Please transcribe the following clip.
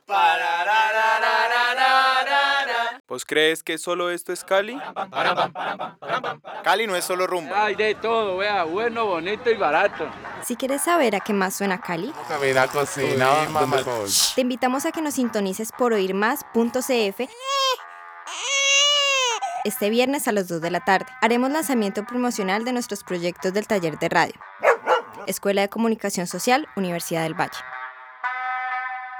¿Vos crees que solo esto es Cali? Cali no es solo rumba. Hay de todo, vea, bueno, bonito y barato. Si quieres saber a qué más suena Cali, Camina, cocina, te invitamos a que nos sintonices por oírmás.cf este viernes a las 2 de la tarde. Haremos lanzamiento promocional de nuestros proyectos del taller de radio. Escuela de Comunicación Social, Universidad del Valle.